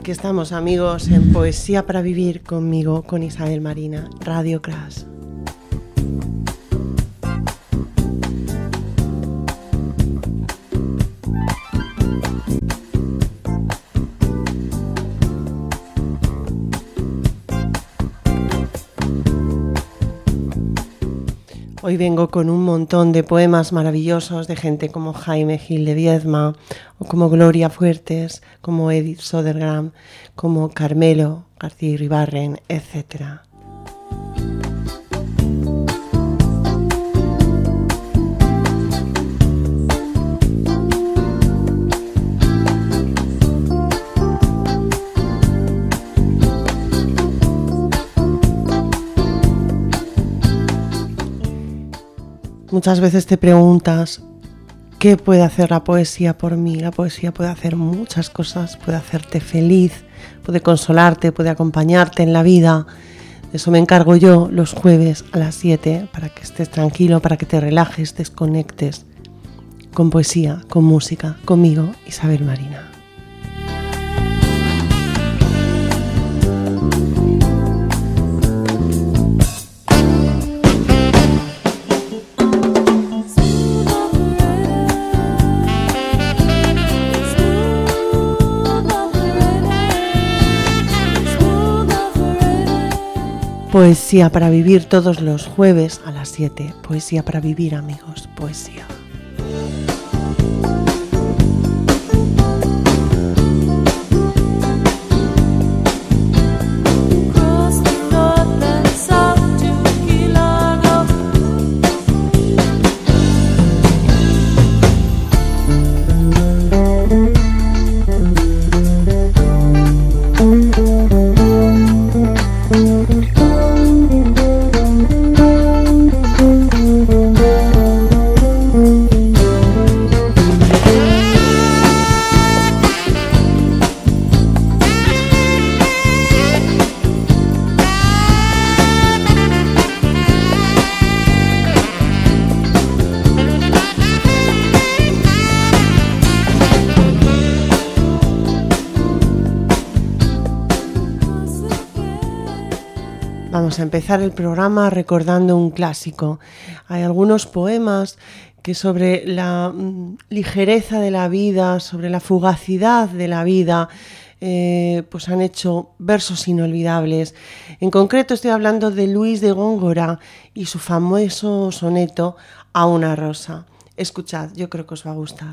Aquí estamos, amigos, en Poesía para Vivir, conmigo, con Isabel Marina, Radio Crash. Hoy vengo con un montón de poemas maravillosos de gente como Jaime Gil de Viedma, o como Gloria Fuertes, como Edith Södergran, como Carmelo García Iribarren, etc. Muchas veces te preguntas, ¿qué puede hacer la poesía por mí? La poesía puede hacer muchas cosas, puede hacerte feliz, puede consolarte, puede acompañarte en la vida. De eso me encargo yo los jueves a las 7, para que estés tranquilo, para que te relajes, desconectes. Con poesía, con música, conmigo, Isabel Marina. Poesía para vivir todos los jueves a las 7. Poesía para vivir, amigos. Poesía. Vamos a empezar el programa recordando un clásico. Hay algunos poemas que sobre la ligereza de la vida, sobre la fugacidad de la vida, pues han hecho versos inolvidables. En concreto estoy hablando de Luis de Góngora y su famoso soneto A una rosa. Escuchad, yo creo que os va a gustar.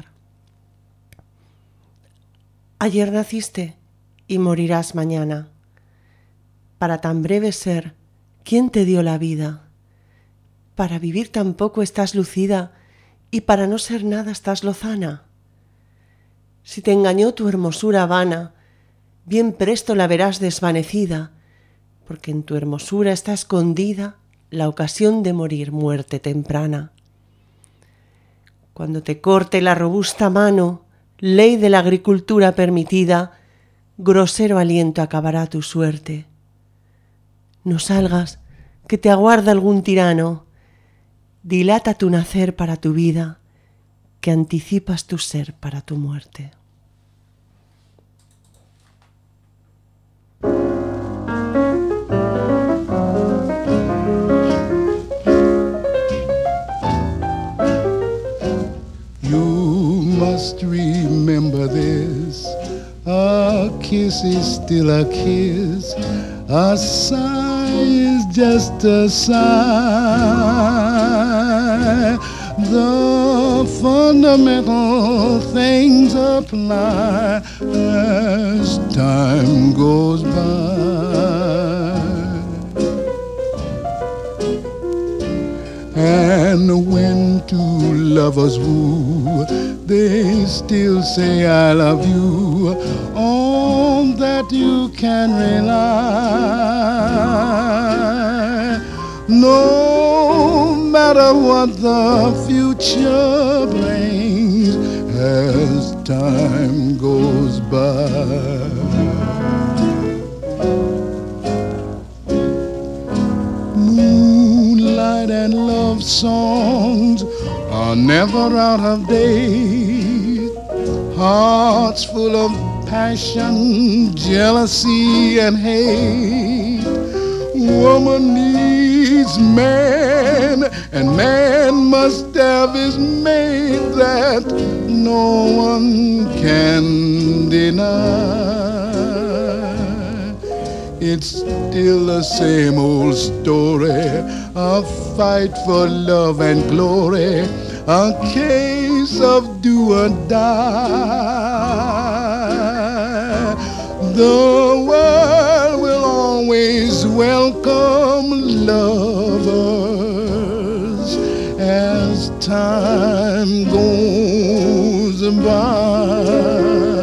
Ayer naciste y morirás mañana. Para tan breve ser, ¿quién te dio la vida? Para vivir tan poco estás lucida y para no ser nada estás lozana. Si te engañó tu hermosura vana, bien presto la verás desvanecida, porque en tu hermosura está escondida la ocasión de morir muerte temprana. Cuando te corte la robusta mano, ley de la agricultura permitida, grosero aliento acabará tu suerte. No salgas, que te aguarda algún tirano. Dilata tu nacer para tu vida, que anticipas tu ser para tu muerte. You must remember this. A kiss is still a kiss. A sigh is just a sigh. The fundamental things apply as time goes by. And when two lovers woo, they still say I love you. On that you can rely. No matter what the future brings as time goes by. Moonlight and love songs are never out of date. Hearts full of passion, jealousy, and hate. Woman needs man, and man must have his mate that no one can deny. It's still the same old story, a fight for love and glory, a case of do or die. The world will always welcome lovers as time goes by.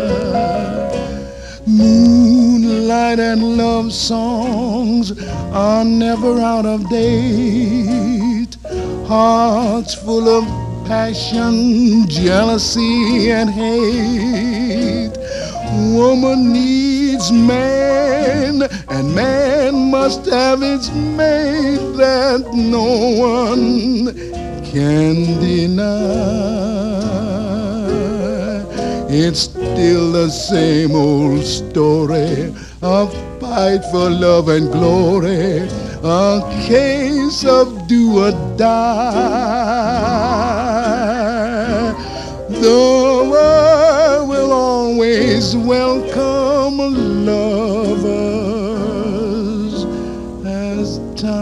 Moonlight and love songs are never out of date. Hearts full of passion, jealousy, and hate. Woman needs man, and man must have its mate that no one can deny. It's still the same old story, a fight for love and glory, a case of do or die. The world will always welcome lovers as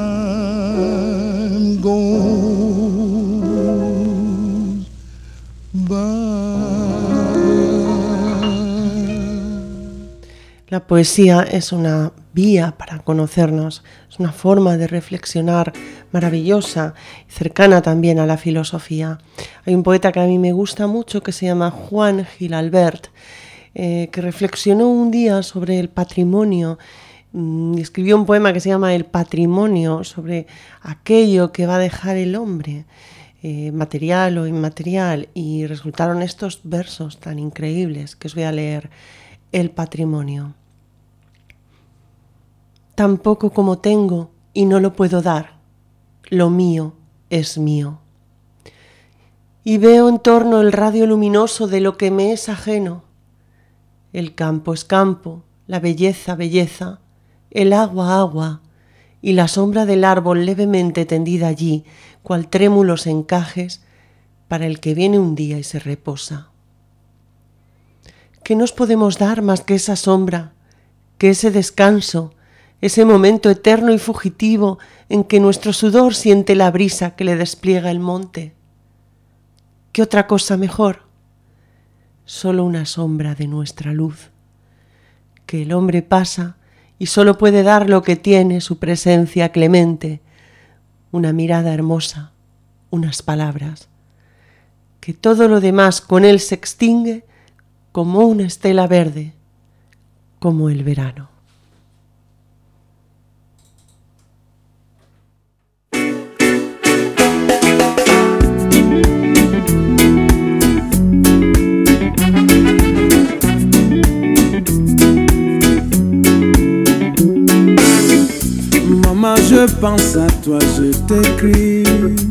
time goes by. La poesía es una vía para conocernos, es una forma de reflexionar maravillosa y cercana también a la filosofía. Hay un poeta que a mí me gusta mucho que se llama Juan Gil Albert, que reflexionó un día sobre el patrimonio y escribió un poema que se llama El patrimonio, sobre aquello que va a dejar el hombre, material o inmaterial, y resultaron estos versos tan increíbles que os voy a leer. El patrimonio. Tan poco como tengo y no lo puedo dar, lo mío es mío. Y veo en torno el radio luminoso de lo que me es ajeno. El campo es campo, la belleza, belleza, el agua, agua, y la sombra del árbol levemente tendida allí, cual trémulos encajes, para el que viene un día y se reposa. ¿Qué nos podemos dar más que esa sombra, que ese descanso, ese momento eterno y fugitivo en que nuestro sudor siente la brisa que le despliega el monte? ¿Qué otra cosa mejor? Solo una sombra de nuestra luz, que el hombre pasa y solo puede dar lo que tiene su presencia clemente, una mirada hermosa, unas palabras, que todo lo demás con él se extingue como una estela verde, como el verano. Maman, je pense à toi, je t'écris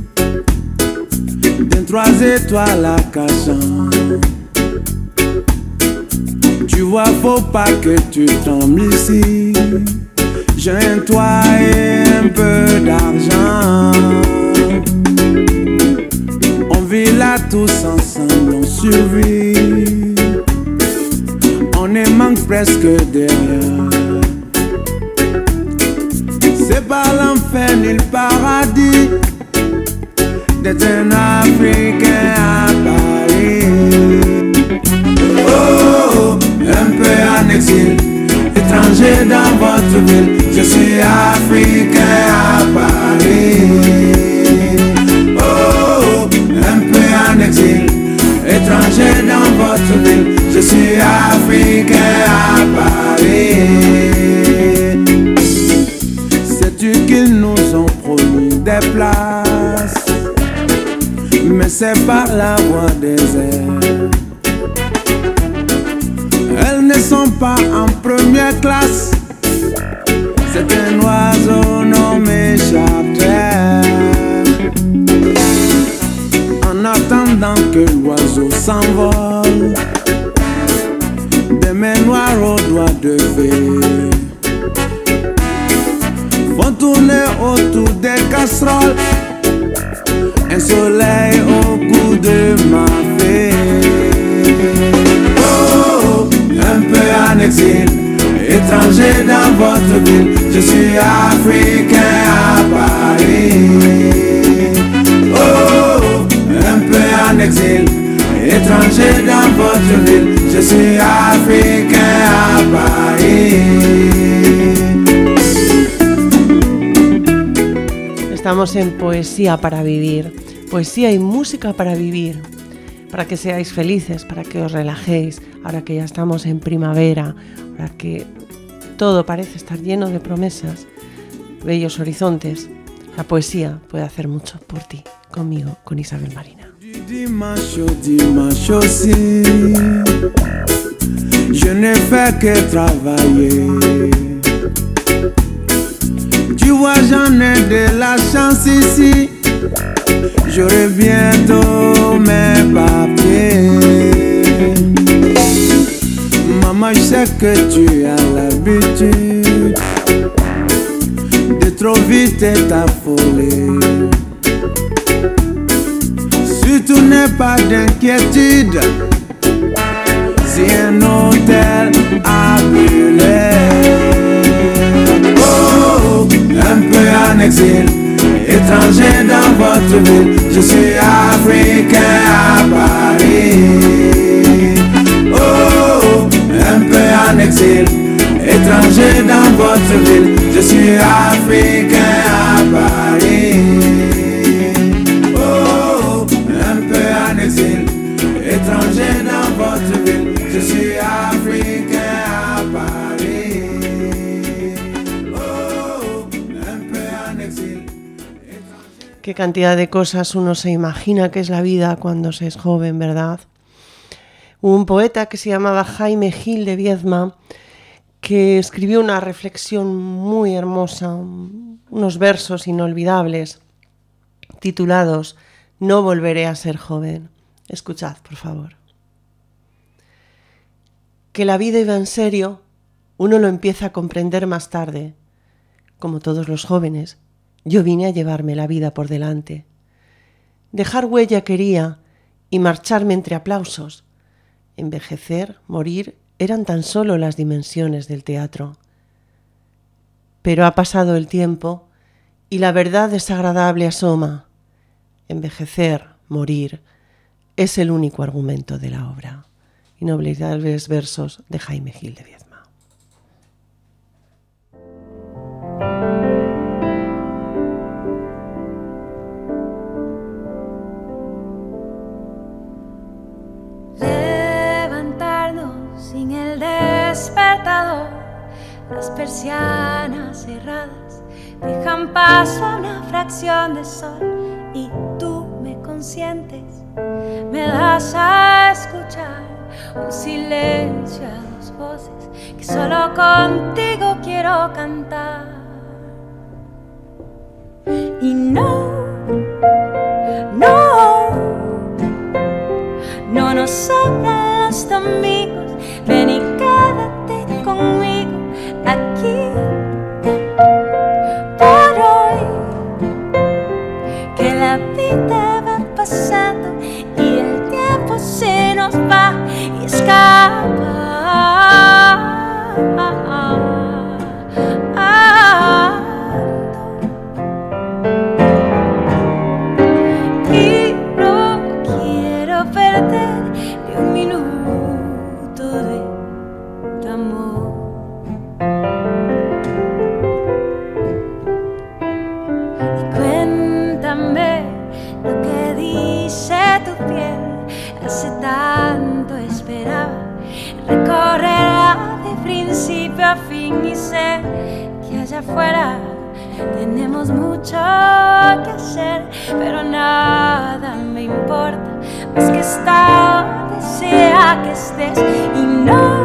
d'un 3 étoiles à Cachan. Tu vois, faut pas que tu tombes ici. J'ai un toit et un peu d'argent. On vit là tous ensemble, on survit. On ne manque presque de rien. C'est pas l'enfer ni le paradis d'être un Africain à Paris. Oh, un peu en exil, étranger dans votre ville. Je suis Africain à Paris. Oh, un peu en exil, étranger dans votre ville. Je suis Africain à Paris. Sais-tu qu'ils nous ont promis des places, mais c'est par la voie des airs. Elles ne sont pas en première classe. C'est un oiseau nommé charter. En attendant que l'oiseau s'envole, des mains noires aux doigts de fée font tourner autour des casseroles un soleil au bout de ma fée. Oh, un peu en exil, étranger dans votre ville, je suis africain à Paris. Oh, un peu en exil, étranger dans votre ville, je suis africain à Paris. Estamos en Poesía para Vivir, poesía y música para vivir, para que seáis felices, para que os relajéis, ahora que ya estamos en primavera, ahora que todo parece estar lleno de promesas, bellos horizontes. La poesía puede hacer mucho por ti, conmigo, con Isabel Marina. Dimanche aussi, je n'ai fait que travailler. Tu vois, j'en ai de la chance ici. J'aurai bientôt mes papiers. Maman, je sais que tu as l'habitude de trop vite t'affoler. Surtout n'aie pas d'inquiétude si un hôtel a brûlé. Oh, un peu en exil, étranger dans votre ville, je suis africain à Paris. Oh, un peu en exil, étranger dans votre ville, je suis africain à Paris. Oh, un peu en exil, étranger dans votre ville, je suis africain à Paris. Oh, un peu en exil. Qué cantidad de cosas uno se imagina que es la vida cuando se es joven, ¿verdad? Hubo un poeta que se llamaba Jaime Gil de Viedma que escribió una reflexión muy hermosa, unos versos inolvidables titulados No volveré a ser joven. Escuchad, por favor. Que la vida iba en serio, uno lo empieza a comprender más tarde. Como todos los jóvenes, yo vine a llevarme la vida por delante. Dejar huella quería y marcharme entre aplausos. Envejecer, morir, eran tan solo las dimensiones del teatro. Pero ha pasado el tiempo y la verdad desagradable asoma. Envejecer, morir, es el único argumento de la obra. Inolvidables versos de Jaime Gil de Viedma. Sin el despertador, las persianas cerradas dejan paso a una fracción de sol y tú me consientes, me das a escuchar un silencio a dos voces que solo contigo quiero cantar. Y no nos sobran los amigos. Ven y quédate conmigo aquí por hoy, que la vida va pasando y el tiempo se nos va y escapa. Y no quiero perder ni un minuto de tu amor. Y cuéntame lo que dice tu piel. Hace tanto esperaba recorrerla de principio a fin y sé que allá afuera tenemos mucho que hacer, pero nada me importa más que estar donde sea que estés. Y no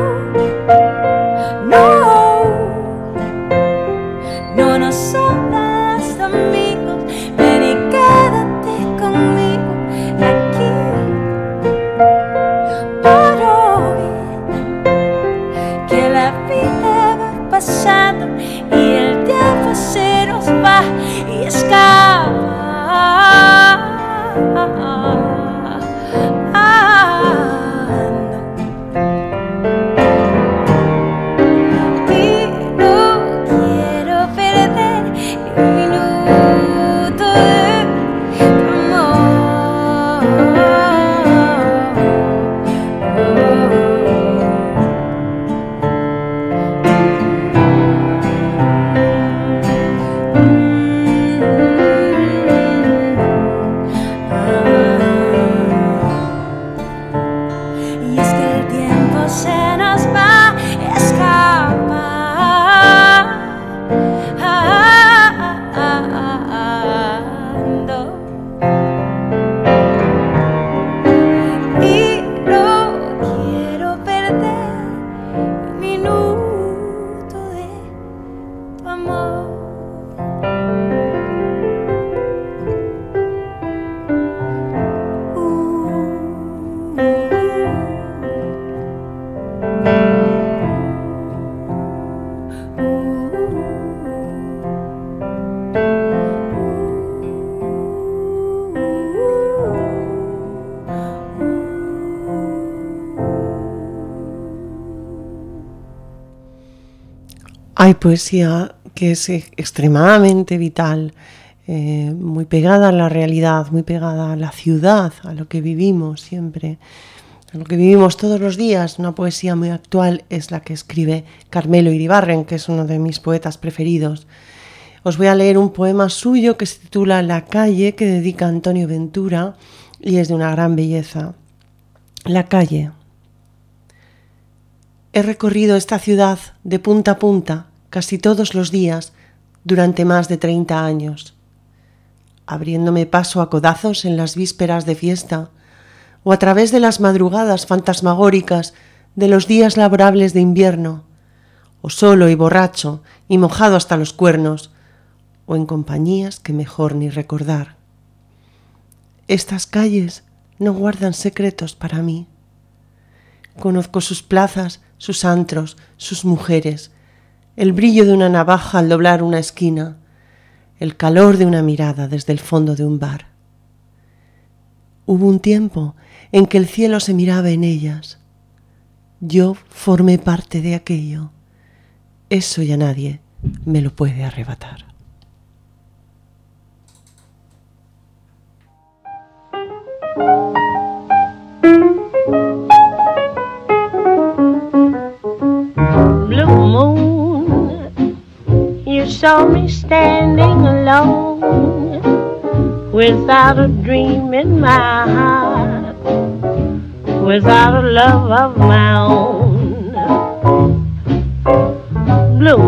nos sobran los amigos. Ven y quédate conmigo aquí por hoy, Hay poesía que es extremadamente vital, muy pegada a la realidad, muy pegada a la ciudad, a lo que vivimos siempre, a lo que vivimos todos los días. Una poesía muy actual es la que escribe Carmelo Iribarren, que es uno de mis poetas preferidos. Os voy a leer un poema suyo que se titula La calle, que dedica a Antonio Ventura y es de una gran belleza. La calle. He recorrido esta ciudad de punta a punta casi todos los días durante más de 30 años, abriéndome paso a codazos en las vísperas de fiesta o a través de las madrugadas fantasmagóricas de los días laborables de invierno, o solo y borracho y mojado hasta los cuernos, o en compañías que mejor ni recordar. Estas calles no guardan secretos para mí. Conozco sus plazas, sus antros, sus mujeres, el brillo de una navaja al doblar una esquina, el calor de una mirada desde el fondo de un bar. Hubo un tiempo en que el cielo se miraba en ellas. Yo formé parte de aquello. Eso ya nadie me lo puede arrebatar. Blue moon, you saw me standing alone, without a dream in my heart, without a love of my own. Blue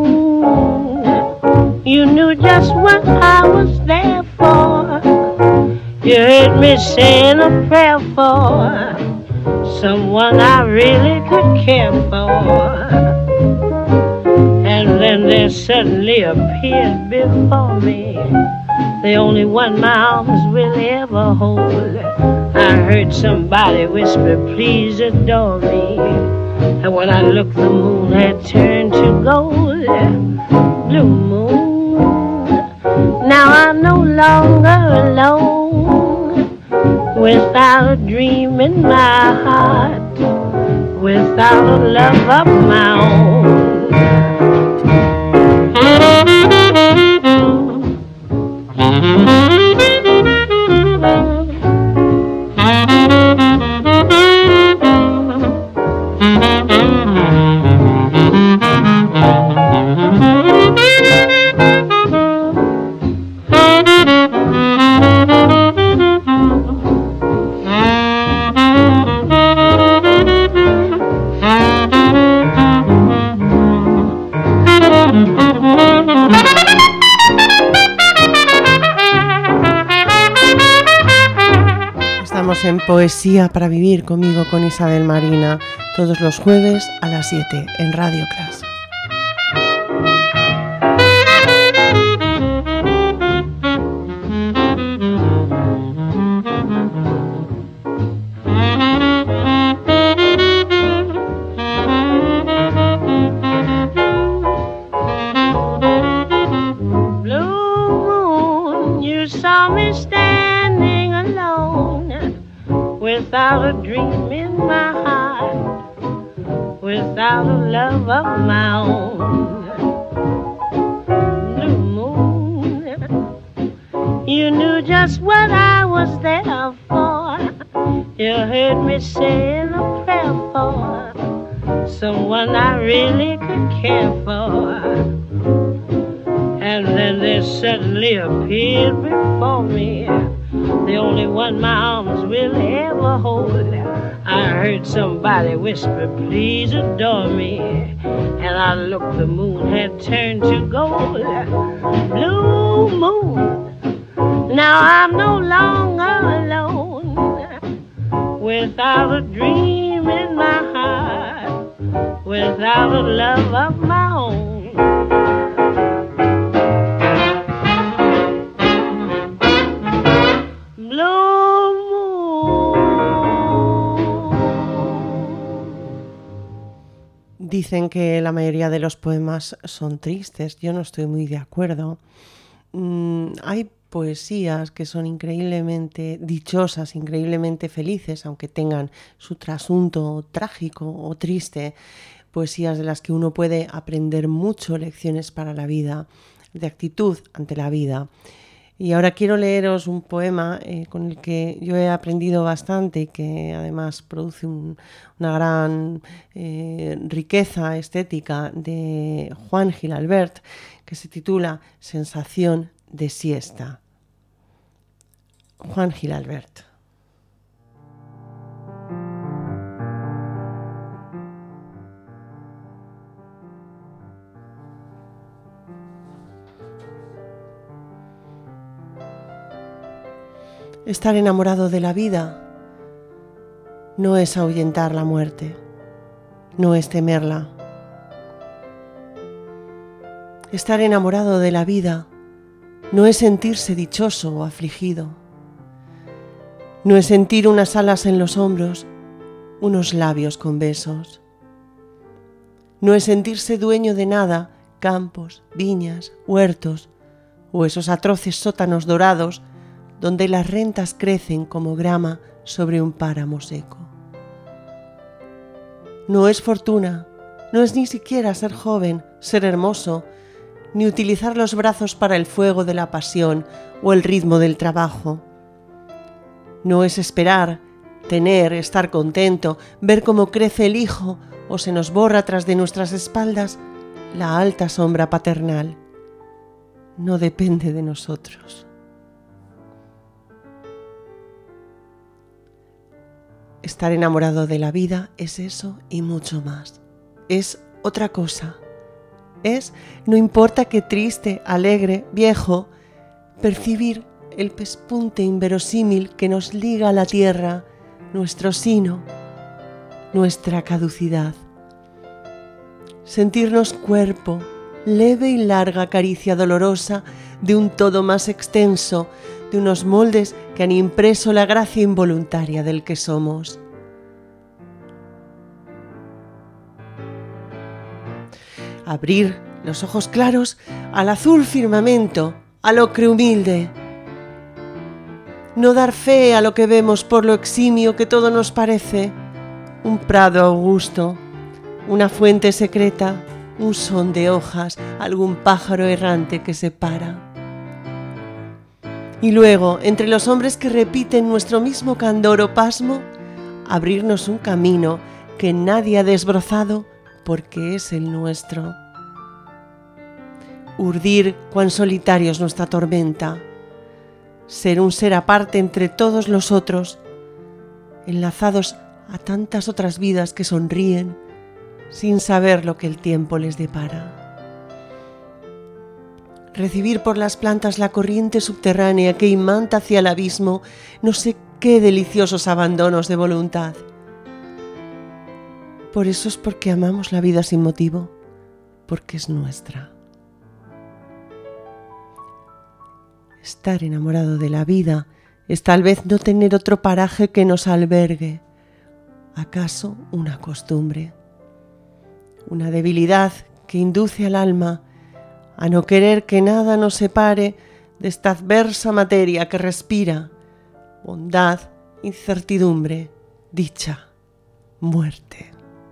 moon, you knew just what I was there for. You heard me saying a prayer for someone I really could care for. And then there suddenly appeared before me the only one my arms will ever hold. I heard somebody whisper, please adore me. And when I looked, the moon had turned to gold. Blue moon, now I'm no longer alone, without a dream in my heart, without a love of my own. En Poesía para Vivir conmigo, con Isabel Marina, todos los jueves a las 7 en Radio Crash. Without a dream in my heart, without a love of my own. Blue moon, you knew just what I was there for. You heard me saying a prayer for someone I really could care for. And then there suddenly appeared before me the only one my arms will ever hold. I heard somebody whisper, please adore me. And I looked, the moon had turned to gold. Blue moon, now I'm no longer alone, without a dream in my heart, without a love of my own. Dicen que la mayoría de los poemas son tristes. Yo no estoy muy de acuerdo. Hay poesías que son increíblemente dichosas, increíblemente felices, aunque tengan su trasunto trágico o triste. poesías de las que uno puede aprender mucho, lecciones para la vida, de actitud ante la vida. Y ahora quiero leeros un poema con el que yo he aprendido bastante y que además produce una gran riqueza estética, de Juan Gil-Albert, que se titula Sensación de siesta. Juan Gil-Albert. Estar enamorado de la vida no es ahuyentar la muerte, no es temerla. Estar enamorado de la vida no es sentirse dichoso o afligido, no es sentir unas alas en los hombros, unos labios con besos. No es sentirse dueño de nada, campos, viñas, huertos o esos atroces sótanos dorados donde las rentas crecen como grama sobre un páramo seco. No es fortuna, no es ni siquiera ser joven, ser hermoso, ni utilizar los brazos para el fuego de la pasión o el ritmo del trabajo. No es esperar, tener, estar contento, ver cómo crece el hijo o se nos borra tras de nuestras espaldas la alta sombra paternal. No depende de nosotros. Estar enamorado de la vida es eso y mucho más. Es otra cosa. Es, no importa qué triste, alegre, viejo, percibir el pespunte inverosímil que nos liga a la tierra, nuestro sino, nuestra caducidad. Sentirnos cuerpo, leve y larga caricia dolorosa de un todo más extenso, de unos moldes que han impreso la gracia involuntaria del que somos. Abrir los ojos claros al azul firmamento, al ocre humilde. No dar fe a lo que vemos por lo eximio que todo nos parece, un prado augusto, una fuente secreta, un son de hojas, algún pájaro errante que se para. Y luego, entre los hombres que repiten nuestro mismo candor o pasmo, abrirnos un camino que nadie ha desbrozado porque es el nuestro. Urdir cuán solitario es nuestra tormenta, ser un ser aparte entre todos los otros, enlazados a tantas otras vidas que sonríen sin saber lo que el tiempo les depara. Recibir por las plantas la corriente subterránea que imanta hacia el abismo no sé qué deliciosos abandonos de voluntad. Por eso es porque amamos la vida sin motivo, porque es nuestra. Estar enamorado de la vida es tal vez no tener otro paraje que nos albergue, acaso una costumbre, una debilidad que induce al alma a no querer que nada nos separe de esta adversa materia que respira bondad, incertidumbre, dicha, muerte.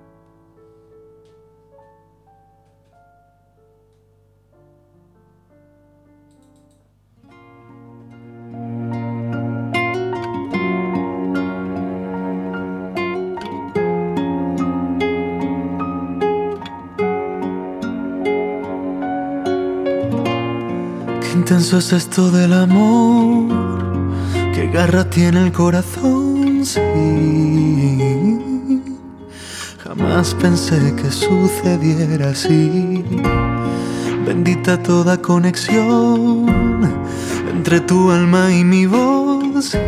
Intenso es esto del amor, qué garra tiene el corazón, sí. Jamás pensé que sucediera así. Bendita toda conexión entre tu alma y mi voz, sí.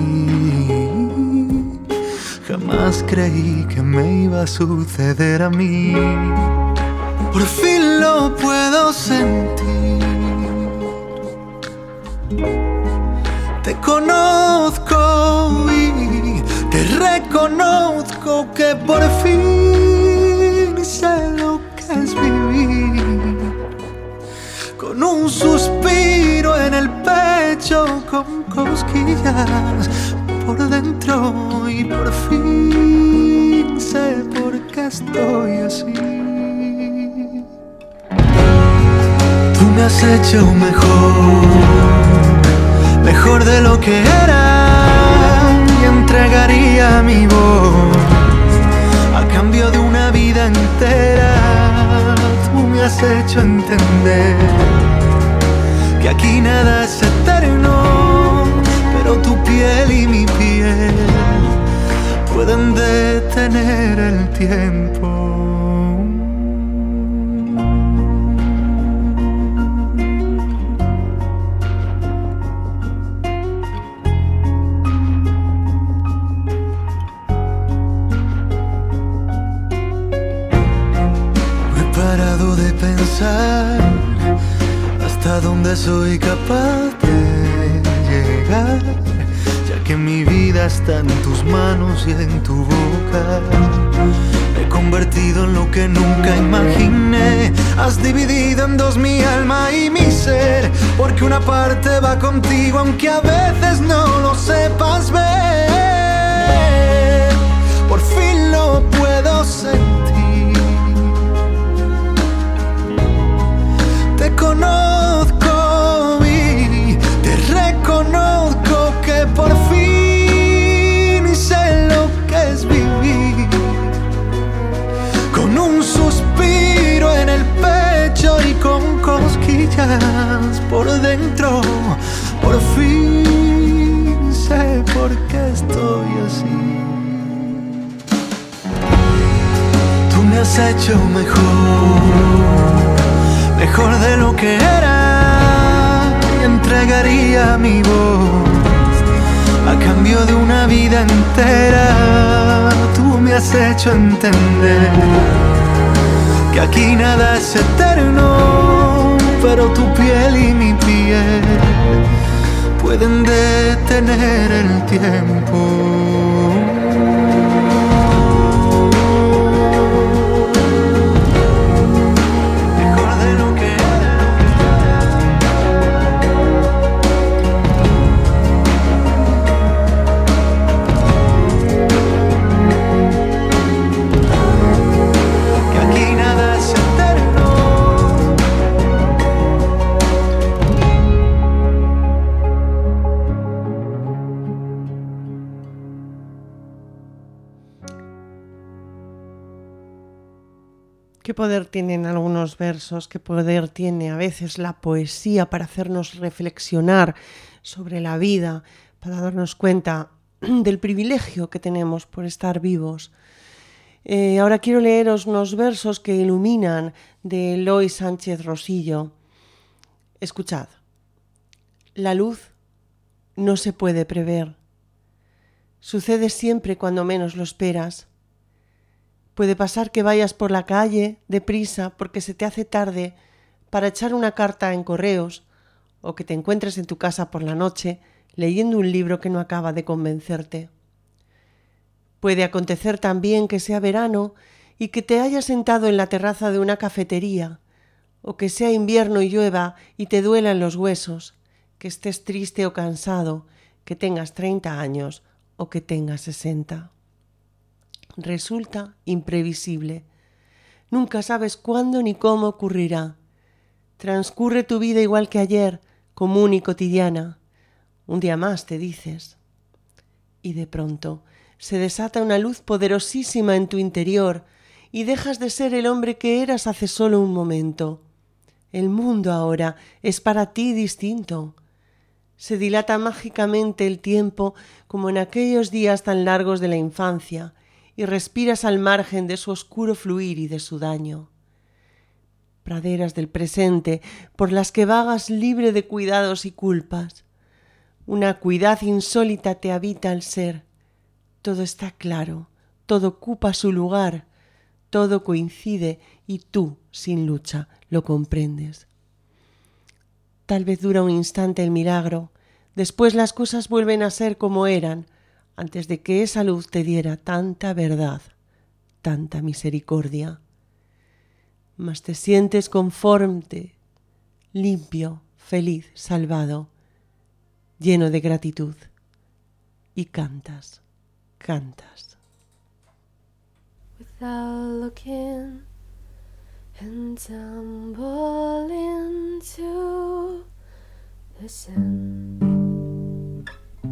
Jamás creí que me iba a suceder a mí. Por fin lo puedo sentir. Te conozco y te reconozco que por fin sé lo que es vivir. Con un suspiro en el pecho, con cosquillas por dentro y por fin sé por qué estoy así. Tú me has hecho mejor de lo que era, y entregaría mi voz a cambio de una vida entera. Tú me has hecho entender que aquí nada es eterno, pero tu piel y mi piel pueden detener el tiempo. No he parado de pensar hasta dónde soy capaz de llegar, ya que mi vida está en tus manos y en tu boca. Me he convertido en lo que nunca imaginé. Has dividido en dos mi alma y mi ser, porque una parte va contigo aunque a veces no lo sepas ver. Por fin lo puedo sentir. Te conozco y te reconozco que por fin sé lo que es vivir con un suspiro en el pecho y con cosquillas por dentro. Por fin sé por qué estoy así. Tú me has hecho mejor de lo que era, y entregaría mi voz a cambio de una vida entera. Tú me has hecho entender que aquí nada es eterno, pero tu piel y mi piel pueden detener el tiempo. Qué poder tienen algunos versos, qué poder tiene a veces la poesía para hacernos reflexionar sobre la vida, para darnos cuenta del privilegio que tenemos por estar vivos. Ahora quiero leeros unos versos que iluminan de Eloy Sánchez Rosillo. Escuchad. La luz no se puede prever. Sucede siempre cuando menos lo esperas. Puede pasar que vayas por la calle deprisa porque se te hace tarde para echar una carta en correos, o que te encuentres en tu casa por la noche leyendo un libro que no acaba de convencerte. Puede acontecer también que sea verano y que te hayas sentado en la terraza de una cafetería, o que sea invierno y llueva y te duelan los huesos, que estés triste o cansado, que tengas 30 años o que tengas 60. Resulta imprevisible. Nunca sabes cuándo ni cómo ocurrirá. Transcurre tu vida igual que ayer, común y cotidiana. Un día más, te dices. Y de pronto se desata una luz poderosísima en tu interior y dejas de ser el hombre que eras hace solo un momento. El mundo ahora es para ti distinto. Se dilata mágicamente el tiempo como en aquellos días tan largos de la infancia, y respiras al margen de su oscuro fluir y de su daño. Praderas del presente por las que vagas libre de cuidados y culpas. Una acuidad insólita te habita al ser. Todo está claro, todo ocupa su lugar, todo coincide y tú, sin lucha, lo comprendes. Tal vez dura un instante el milagro, después las cosas vuelven a ser como eran, antes de que esa luz te diera tanta verdad, tanta misericordia. Mas te sientes conforme, limpio, feliz, salvado, lleno de gratitud, y cantas, cantas. without looking and tumble into the sun.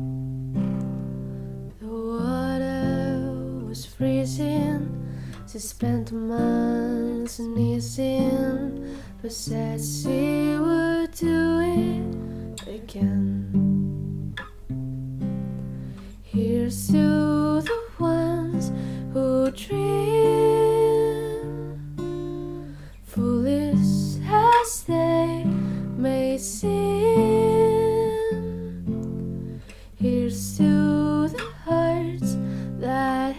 The water was freezing, she spent months sneezing, but said she would do it again. Here's to the ones who dream, foolish as they may seem. Here's to the hearts that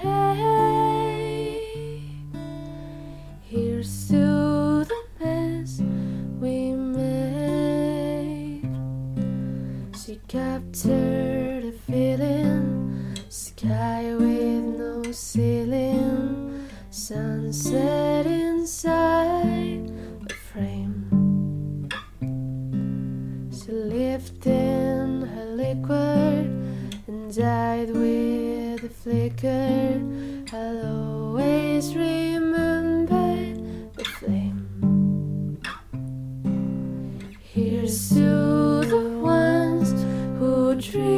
ache. Here's to the mess we made. She captured a feeling, sky with no ceiling, sunset inside a frame. She lived in her liquor and died with a flicker. I'll always remember the flame. Here's to the ones who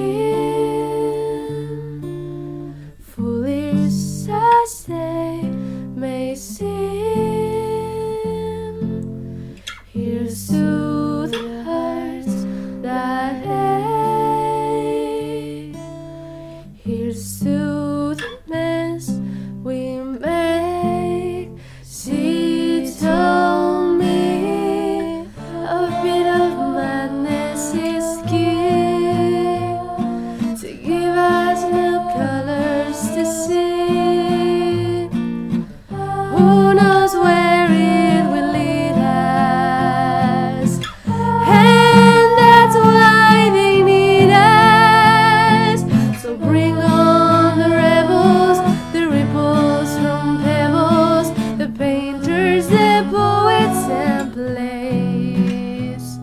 dream, foolish as they may seem. Here's to the hearts that ache. Here's to the mess we make. She told me a bit of madness is key to give us new colors to see. Who knows where it will lead us? And that's why they need us. So bring on the rebels, the ripples from pebbles, the painters, the poets and plays.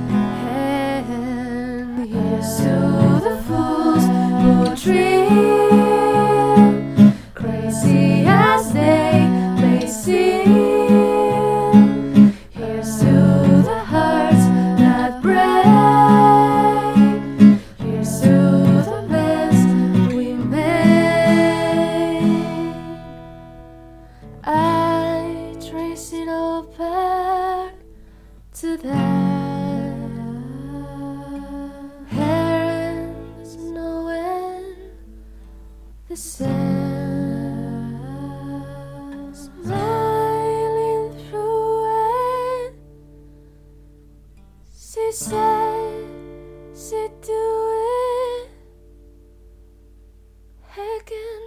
And here's to the fools who dream, crazy as they may seem. Here's to the hearts that break. Here's to the mess we make. I trace it all back to that herons knowing the sand, smiling through it. She said she'd do it again.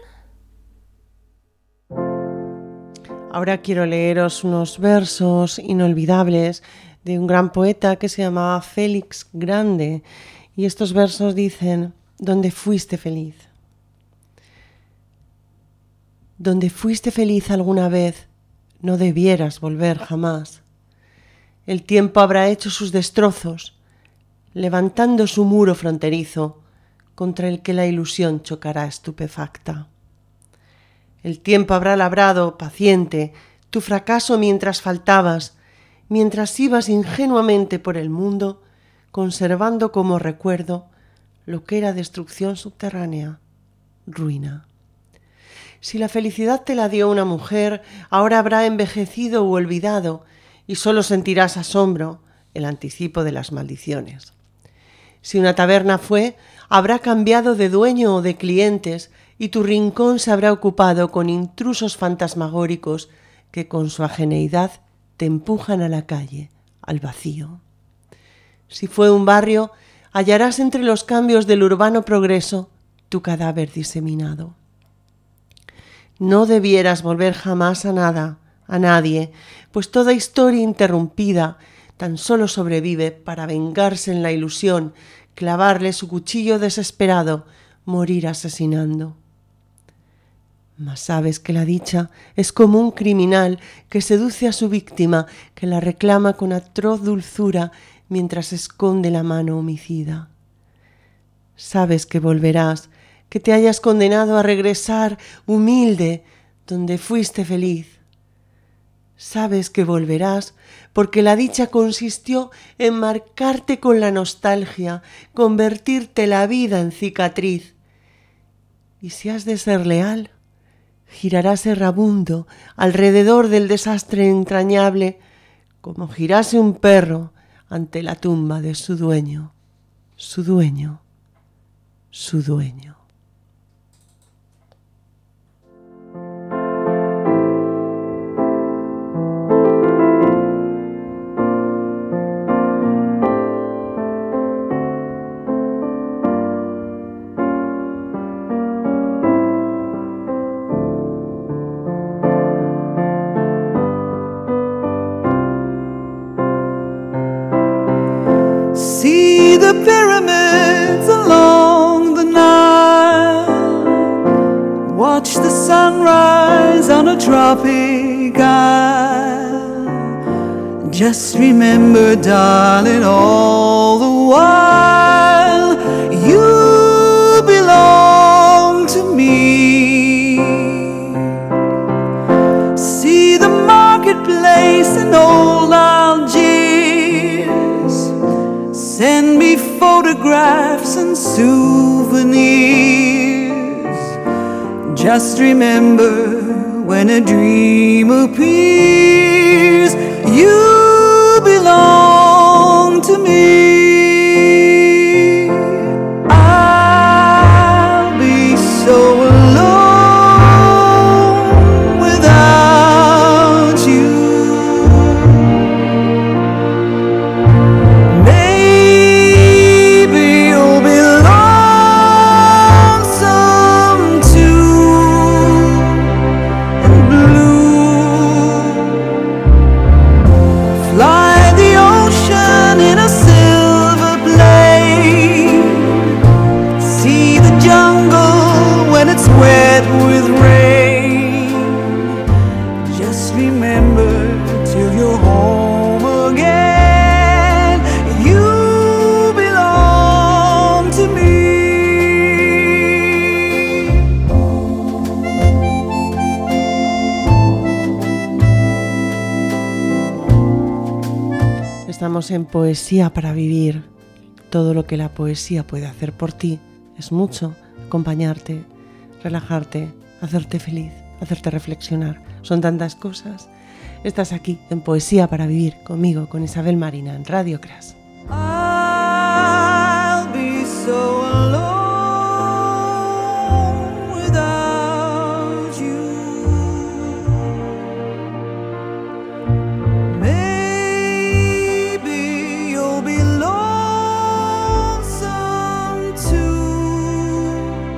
Ahora quiero leeros unos versos inolvidables de un gran poeta que se llamaba Félix Grande, y estos versos dicen: donde fuiste feliz. Donde fuiste feliz alguna vez, no debieras volver jamás. El tiempo habrá hecho sus destrozos, levantando su muro fronterizo, contra el que la ilusión chocará estupefacta. El tiempo habrá labrado, paciente, tu fracaso mientras faltabas, mientras ibas ingenuamente por el mundo, conservando como recuerdo lo que era destrucción subterránea, ruina. Si la felicidad te la dio una mujer, ahora habrá envejecido u olvidado, y solo sentirás asombro, el anticipo de las maldiciones. Si una taberna fue, habrá cambiado de dueño o de clientes, y tu rincón se habrá ocupado con intrusos fantasmagóricos que con su ajeneidad te empujan a la calle, al vacío. Si fue un barrio, hallarás entre los cambios del urbano progreso tu cadáver diseminado. No debieras volver jamás a nada, a nadie, pues toda historia interrumpida tan solo sobrevive para vengarse en la ilusión, clavarle su cuchillo desesperado, morir asesinando. Mas sabes que la dicha es como un criminal que seduce a su víctima, que la reclama con atroz dulzura mientras esconde la mano homicida. Sabes que volverás, que te hayas condenado a regresar humilde donde fuiste feliz. Sabes que volverás porque la dicha consistió en marcarte con la nostalgia, convertirte la vida en cicatriz. Y si has de ser leal, girarás errabundo alrededor del desastre entrañable, como girase un perro ante la tumba de su dueño, su dueño, su dueño. See the pyramids along the Nile. Watch the sunrise on a tropic isle. Just remember, darling, all the while you belong to me. See the marketplace in old Algiers. Send me photographs and souvenirs. Just remember, when a dream appears, you belong to me. I'll be so alone without you. Wet with rain. Just remember, till you're home again, you belong to me. Estamos en Poesía para Vivir. Todo lo que la poesía puede hacer por ti es mucho: acompañarte, relajarte, hacerte feliz, hacerte reflexionar. Son tantas cosas. Estás aquí en Poesía para Vivir conmigo, con Isabel Marina, en Radio Crash. I'll be so alone without you. Maybe you'll be lonesome too.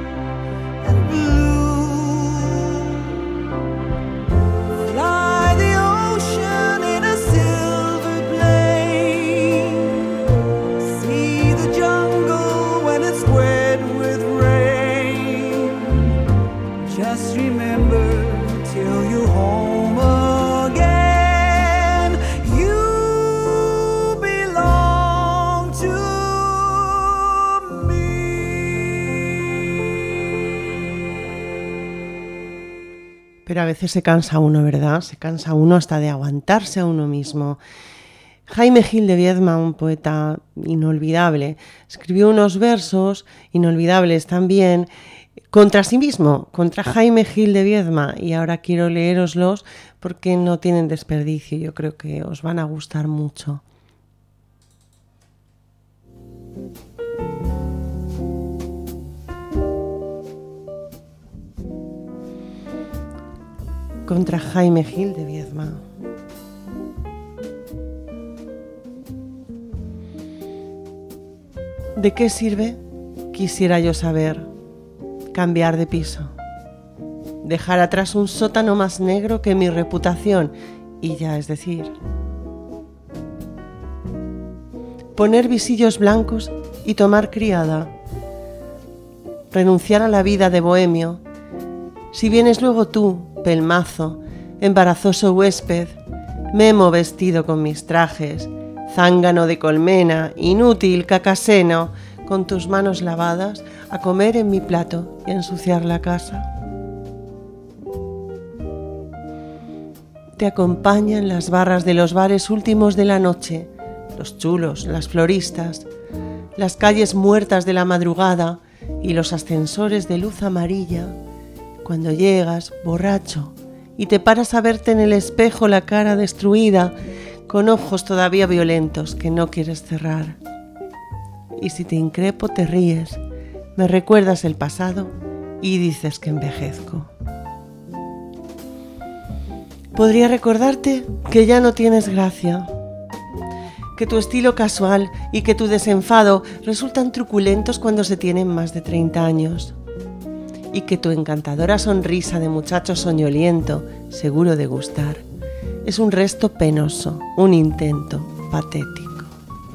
Fly the ocean in a silver plane. See the jungle when it's wet with rain. Just remember, till you're home again, you belong to me. Pero a veces se cansa uno, ¿verdad? Se cansa uno hasta de aguantarse a uno mismo. Jaime Gil de Biedma, un poeta inolvidable, escribió unos versos inolvidables también contra sí mismo, contra Jaime Gil de Biedma, y ahora quiero leeroslos porque no tienen desperdicio. Yo creo que os van a gustar mucho. Contra Jaime Gil de Biedma. ¿De qué sirve? Quisiera yo saber. Cambiar de piso. Dejar atrás un sótano más negro que mi reputación, y ya es decir. Poner visillos blancos y tomar criada. Renunciar a la vida de bohemio. Si vienes luego tú, pelmazo, embarazoso huésped, memo vestido con mis trajes, zángano de colmena, inútil cacaseno, con tus manos lavadas, a comer en mi plato y a ensuciar la casa. te acompaña en las barras de los bares últimos de la noche, los chulos, las floristas, las calles muertas de la madrugada y los ascensores de luz amarilla, cuando llegas, borracho, y te paras a verte en el espejo la cara destruida, con ojos todavía violentos que no quieres cerrar. Y si te increpo, te ríes, me recuerdas el pasado y dices que envejezco. Podría recordarte que ya no tienes gracia, que tu estilo casual y que tu desenfado resultan truculentos cuando se tienen más de 30 años, y que tu encantadora sonrisa de muchacho soñoliento, seguro de gustar, es un resto penoso, un intento patético.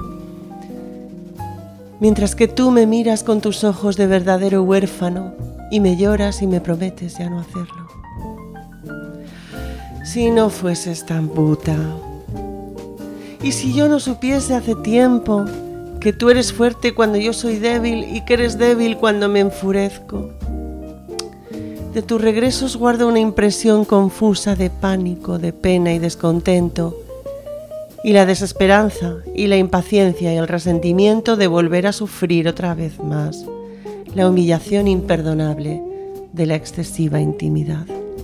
Mientras que tú me miras con tus ojos de verdadero huérfano y me lloras y me prometes ya no hacerlo. Si no fueses tan puta. Y si yo no supiese hace tiempo que tú eres fuerte cuando yo soy débil y que eres débil cuando me enfurezco. De tus regresos guardo una impresión confusa de pánico, de pena y descontento, y la desesperanza y la impaciencia y el resentimiento de volver a sufrir otra vez más la humillación imperdonable de la excesiva intimidad.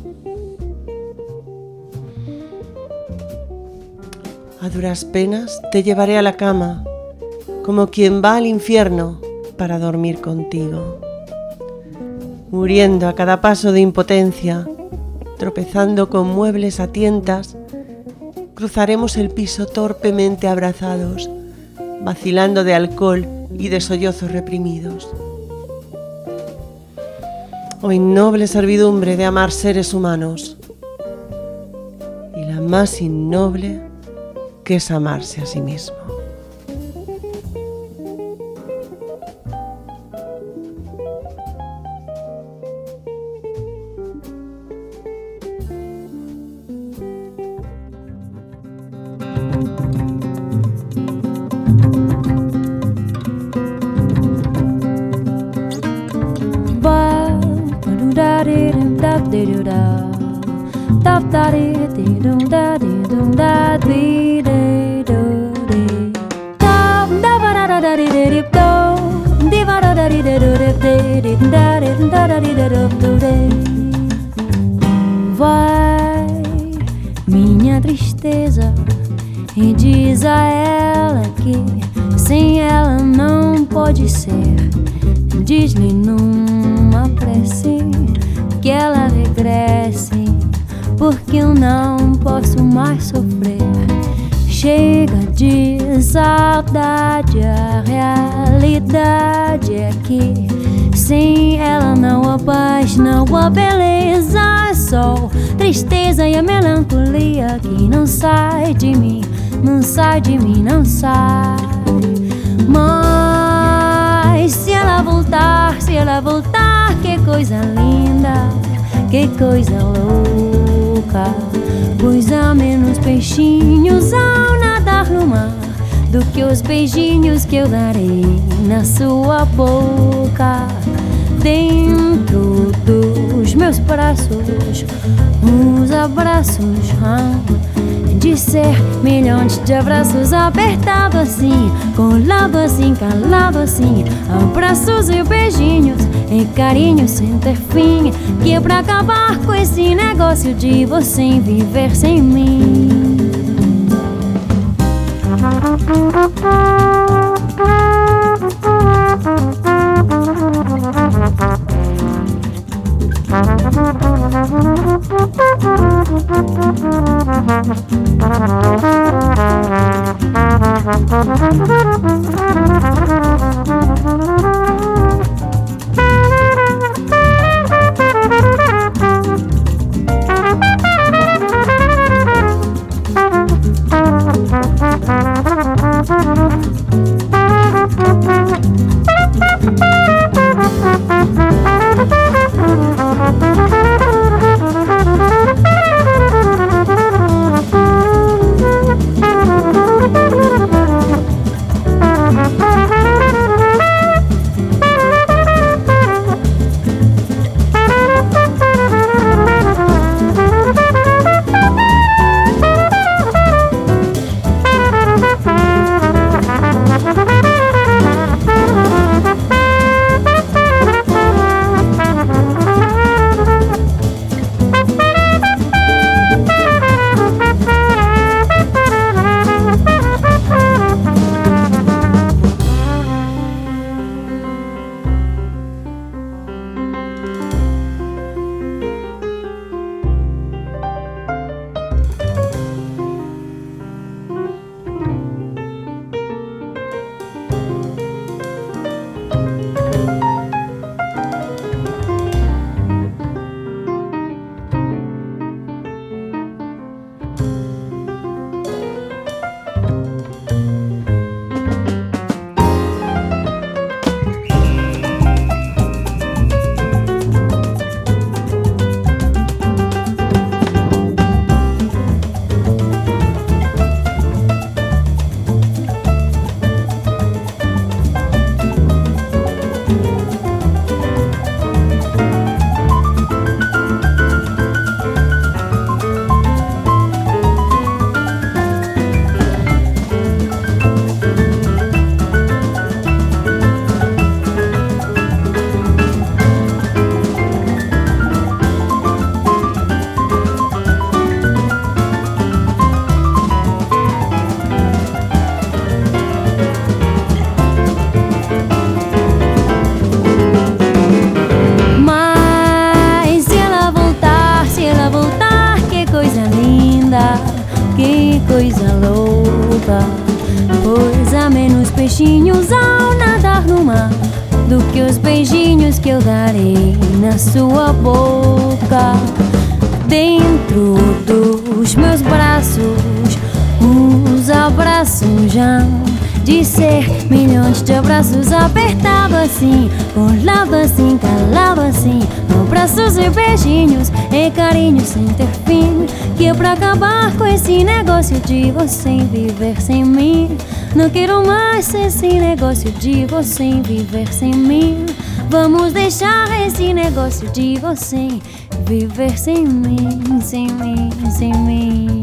A duras penas te llevaré a la cama, como quien va al infierno para dormir contigo. Muriendo a cada paso de impotencia, tropezando con muebles a tientas, cruzaremos el piso torpemente abrazados, vacilando de alcohol y de sollozos reprimidos. Oh innoble servidumbre de amar seres humanos, y la más innoble que es amarse a sí mismo. Vai, minha tristeza, e diz a ela que sem ela não pode ser. Diz-lhe numa prece que ela regresse, porque eu não posso mais sofrer. Chega de saudade, a realidade é que sem ela não há paz, não há beleza, só tristeza e a melancolia que não sai de mim, não sai de mim, não sai. Mas se ela voltar, que coisa linda, que coisa louca, pois há menos peixinhos ao nadar no mar do que os beijinhos que eu darei na sua boca. Dentro dos meus braços, os abraços de ser milhões de abraços apertados assim, colado assim, calado assim, abraços e beijinhos e carinhos sem ter fim, que é pra acabar com esse negócio de você viver sem mim. que os beijinhos que eu darei na sua boca. Dentro dos meus braços, os abraços hão de ser milhões de abraços apertado assim, colado assim, calado assim, abraços e beijinhos e carinhos sem ter fim. Que é pra acabar com esse negócio de você viver sem mim. Não quero mais esse negócio de você viver sem mim. Vamos deixar esse negócio de você viver sem mim, sem mim, sem mim.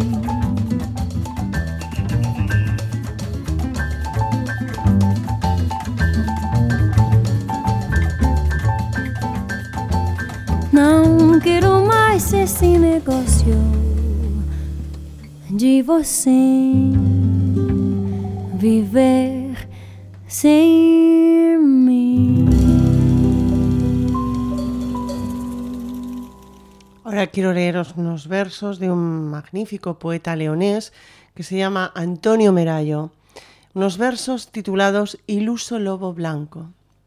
Não quero mais esse negócio de você viver sem mí. Ahora quiero leeros unos versos de un magnífico poeta leonés que se llama Antonio Merayo. Unos versos titulados Iluso lobo blanco.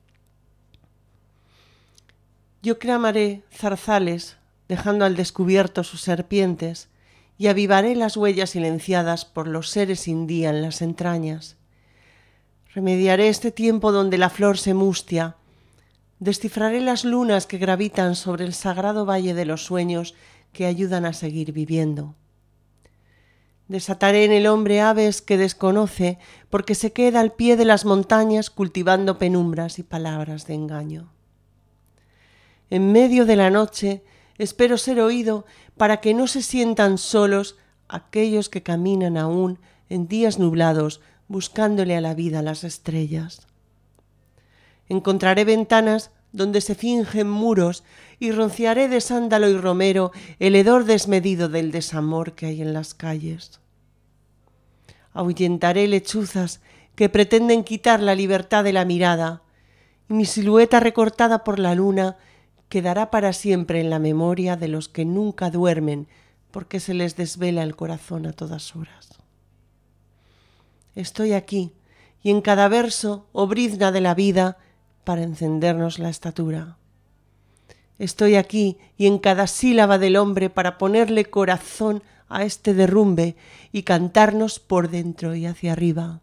Yo clamaré zarzales, dejando al descubierto sus serpientes, y avivaré las huellas silenciadas por los seres sin día en las entrañas. Remediaré este tiempo donde la flor se mustia, descifraré las lunas que gravitan sobre el sagrado valle de los sueños que ayudan a seguir viviendo. Desataré en el hombre aves que desconoce porque se queda al pie de las montañas cultivando penumbras y palabras de engaño. En medio de la noche espero ser oído para que no se sientan solos aquellos que caminan aún en días nublados buscándole a la vida las estrellas. Encontraré ventanas donde se fingen muros y rociaré de sándalo y romero el hedor desmedido del desamor que hay en las calles. Ahuyentaré lechuzas que pretenden quitar la libertad de la mirada y mi silueta recortada por la luna quedará para siempre en la memoria de los que nunca duermen porque se les desvela el corazón a todas horas. Estoy aquí y en cada verso, oh brizna de la vida, para encendernos la estatura. Estoy aquí y en cada sílaba del hombre para ponerle corazón a este derrumbe y cantarnos por dentro y hacia arriba.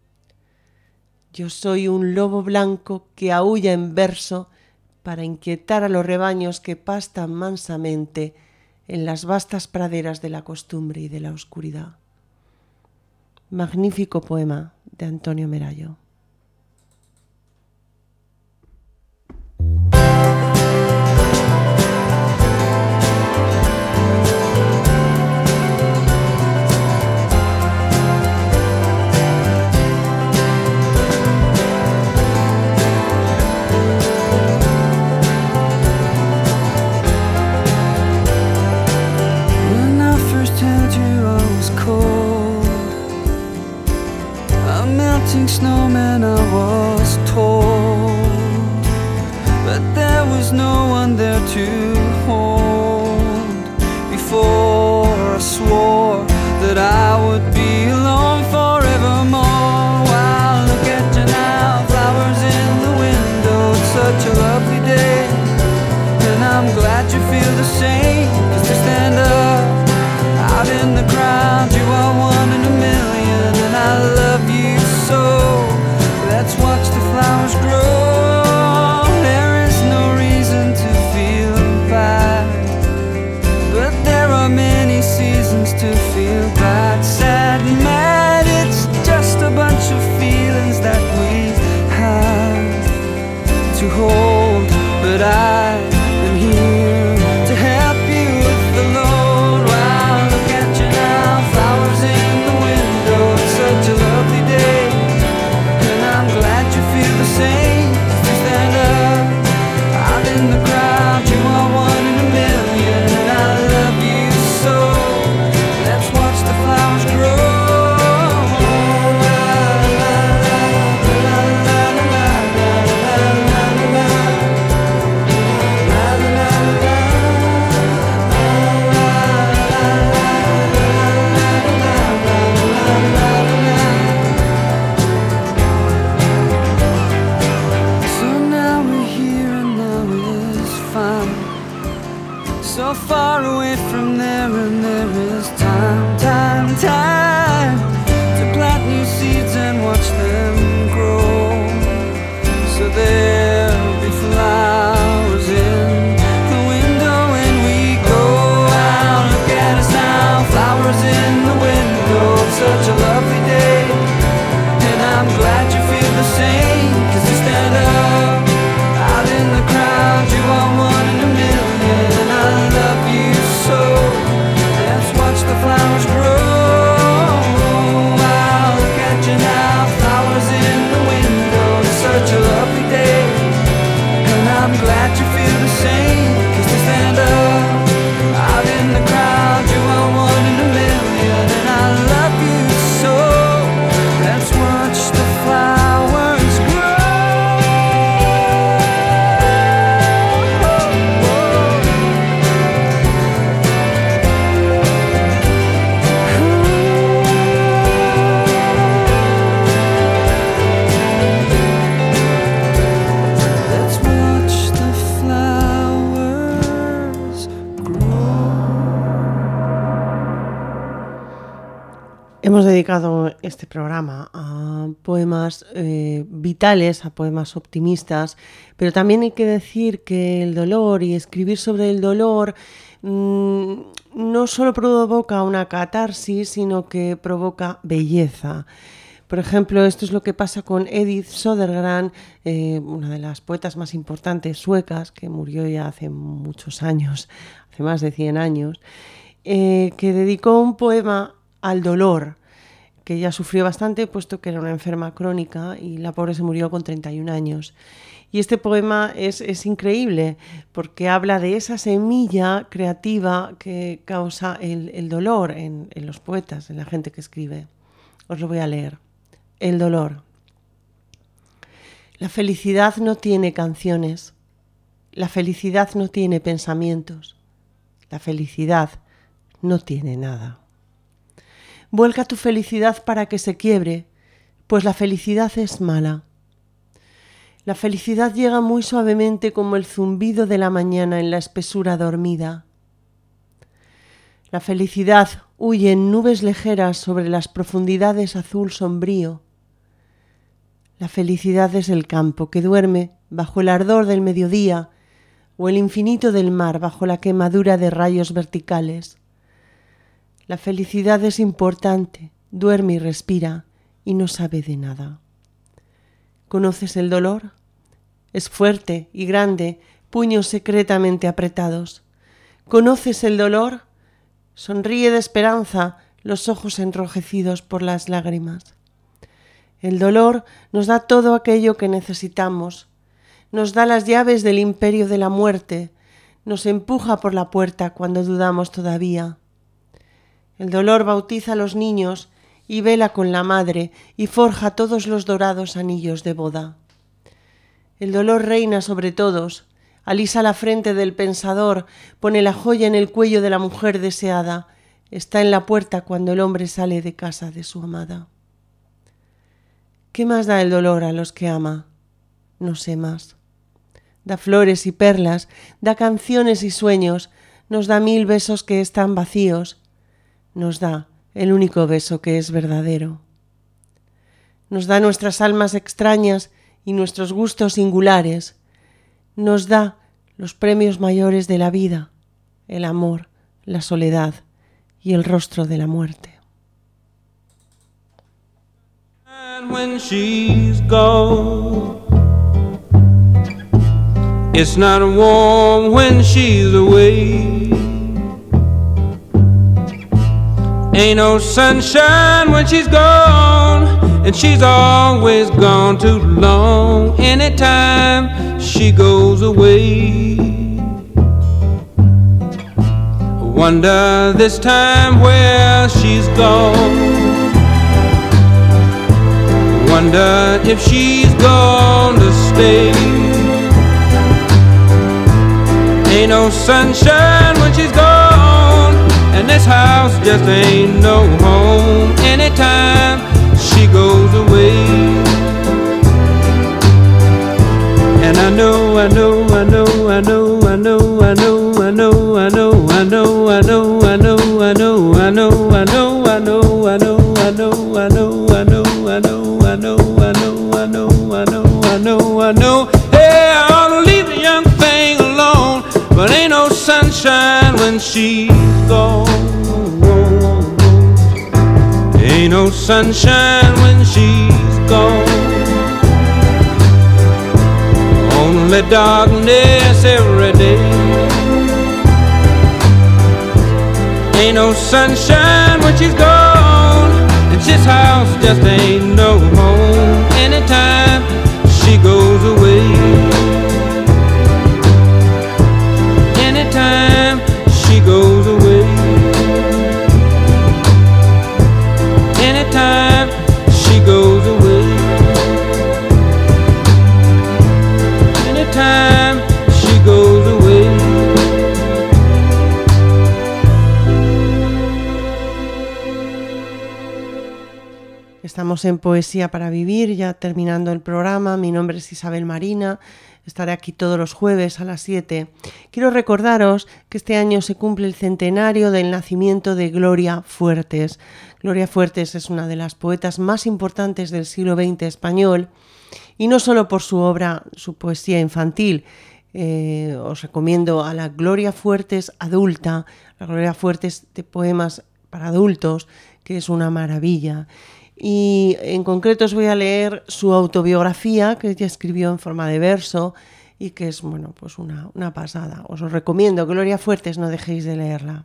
Yo soy un lobo blanco que aúlla en verso para inquietar a los rebaños que pastan mansamente en las vastas praderas de la costumbre y de la oscuridad. Magnífico poema de Antonio Merayo. Snowman, I was told, but there was no one there to hold. Before I swore that I would be alone forevermore. Wow, look at you now, flowers in the window. It's such a lovely day, and I'm glad you feel the same. 'Cause to stand up out in the crowd, you are one in a million, and I love you so. Let's watch the flowers grow. There is no reason to feel bad, but there are many seasons to feel bad, sad and mad. It's just a bunch of feelings that we have to hold. But I am here to help so far away from there, and there is time, time, time to plant new seeds and watch them grow. So there'll be flowers in the window when we go out. Look at us now, flowers in the window. Such a lovely day, and I'm glad you feel the same. 'Cause you stand up out in the crowd, you are one in a million, and I love you so. Let's watch the flowers grow. I'll look at you now, flowers in the window. It's such a lovely day, and I'm glad you feel the same. 'Cause you stand up out in the crowd, you are one in a million, and I love you so. Let's watch the flowers grow. Let's watch the flowers grow. Hemos dedicado este programa a poemas vitales, a poemas optimistas, pero también hay que decir que el dolor y escribir sobre el dolor no solo provoca una catarsis, sino que provoca belleza. Por ejemplo, esto es lo que pasa con Edith Södergran, una de las poetas más importantes suecas, que murió ya hace muchos años, hace más de 100 años, que dedicó un poema al dolor, que ella sufrió bastante, puesto que era una enferma crónica y la pobre se murió con 31 años. Y este poema es increíble, porque habla de esa semilla creativa que causa el dolor en los poetas, en la gente que escribe. Os lo voy a leer. El dolor. La felicidad no tiene canciones. La felicidad no tiene pensamientos. La felicidad no tiene nada. Vuelca tu felicidad para que se quiebre, pues la felicidad es mala. La felicidad llega muy suavemente como el zumbido de la mañana en la espesura dormida. La felicidad huye en nubes ligeras sobre las profundidades azul sombrío. La felicidad es el campo que duerme bajo el ardor del mediodía o el infinito del mar bajo la quemadura de rayos verticales. La felicidad es importante, duerme y respira y no sabe de nada. ¿Conoces el dolor? Es fuerte y grande, puños secretamente apretados. ¿Conoces el dolor? Sonríe de esperanza, los ojos enrojecidos por las lágrimas. El dolor nos da todo aquello que necesitamos, nos da las llaves del imperio de la muerte, nos empuja por la puerta cuando dudamos todavía. El dolor bautiza a los niños y vela con la madre y forja todos los dorados anillos de boda. El dolor reina sobre todos, alisa la frente del pensador, pone la joya en el cuello de la mujer deseada, está en la puerta cuando el hombre sale de casa de su amada. ¿Qué más da el dolor a los que ama? No sé más. Da flores y perlas, da canciones y sueños, nos da 1000 besos que están vacíos, nos da el único beso que es verdadero. Nos da nuestras almas extrañas y nuestros gustos singulares, nos da los premios mayores de la vida, el amor, la soledad y el rostro de la muerte. And when she's gone, it's not warm when she's away. Ain't no sunshine when she's gone, and she's always gone too long. Anytime she goes away, wonder this time where she's gone. Wonder if she's gonna stay. Ain't no sunshine when she's gone, and this house just ain't no home. Anytime she goes away. And I know I know, I know, I know, I know, I know, I know, I know, I know, I know, I know, I know, I know, I know, I know, I know, I know, I know, I know, I know. Hey, I ought to leave the young thing alone, but ain't no sunshine when she's gone. Ain't no sunshine when she's gone. Only darkness every day. Ain't no sunshine when she's gone, and this house just ain't no home anytime she goes away. Anytime she goes away. Anytime she goes away. Anytime she goes away. Estamos en Poesía para Vivir, ya terminando el programa. Mi nombre es Isabel Marina. Estaré aquí todos los jueves a las 7. Quiero recordaros que este año se cumple el centenario del nacimiento de Gloria Fuertes. Gloria Fuertes es una de las poetas más importantes del siglo XX español, y no solo por su obra, su poesía infantil. Os recomiendo a la Gloria Fuertes adulta, la Gloria Fuertes de poemas para adultos, que es una maravilla. Y en concreto os voy a leer su autobiografía, que ella escribió en forma de verso y que es, bueno, pues una pasada. Os lo recomiendo, Gloria Fuertes, no dejéis de leerla.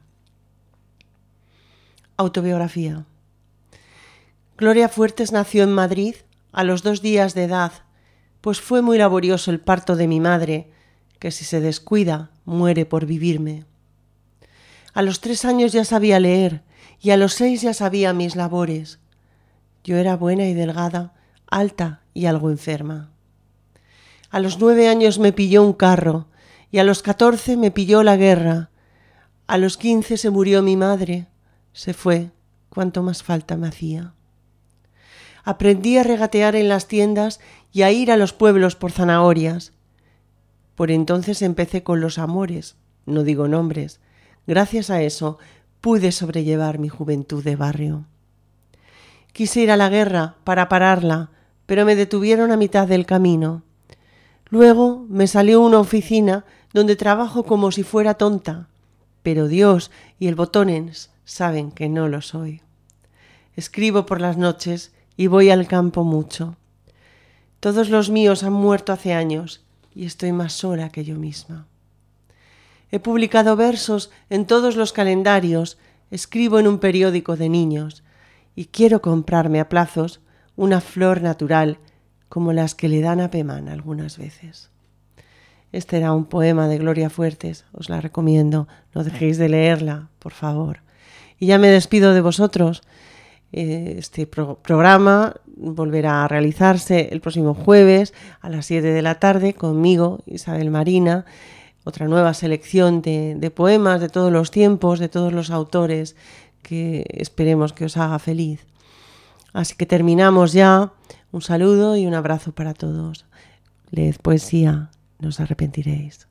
Autobiografía. Gloria Fuertes nació en Madrid a los 2 días de edad, pues fue muy laborioso el parto de mi madre, que si se descuida, muere por vivirme. A los 3 años ya sabía leer y a los 6 ya sabía mis labores. Yo era buena y delgada, alta y algo enferma. A los 9 años me pilló un carro y a los 14 me pilló la guerra. A los 15 se murió mi madre. Se fue, cuanto más falta me hacía. Aprendí a regatear en las tiendas y a ir a los pueblos por zanahorias. Por entonces empecé con los amores, no digo nombres. Gracias a eso pude sobrellevar mi juventud de barrio. Quise ir a la guerra para pararla, pero me detuvieron a mitad del camino. Luego me salió una oficina donde trabajo como si fuera tonta, pero Dios y el Botones saben que no lo soy. Escribo por las noches y voy al campo mucho. Todos los míos han muerto hace años y estoy más sola que yo misma. He publicado versos en todos los calendarios, escribo en un periódico de niños y quiero comprarme a plazos una flor natural como las que le dan a Pemán algunas veces. Este era un poema de Gloria Fuertes, os la recomiendo, no dejéis de leerla, por favor. Y ya me despido de vosotros. Este programa volverá a realizarse el próximo jueves a las 7 de la tarde conmigo, Isabel Marina, otra nueva selección de poemas de todos los tiempos, de todos los autores, que esperemos que os haga feliz. Así que terminamos ya. Un saludo y un abrazo para todos. Leed poesía, no os arrepentiréis.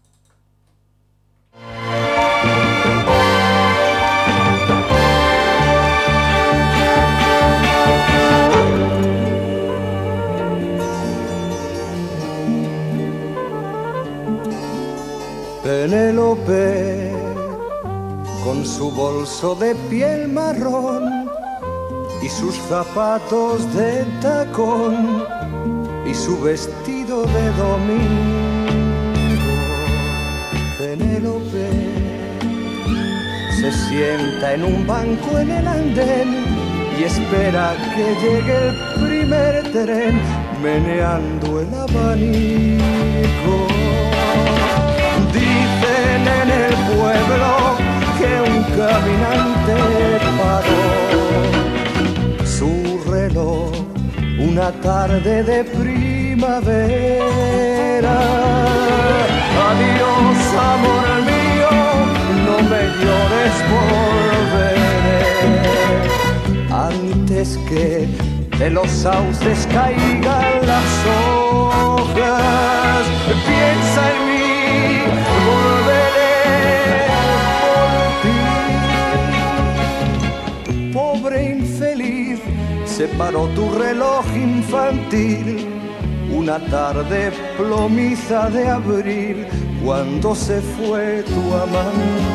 Penélope, con su bolso de piel marrón y sus zapatos de tacón y su vestido de domingo. Penélope se sienta en un banco en el andén y espera que llegue el primer tren, meneando el abanico. Dicen en el pueblo que un caminante paró su reloj una tarde de primavera. Adiós, amor mío, no me llores, volveré antes que de los sauces caigan las hojas. Piensa en mí, volveré. paró tu reloj infantil, una tarde plomiza de abril, cuando se fue tu amante.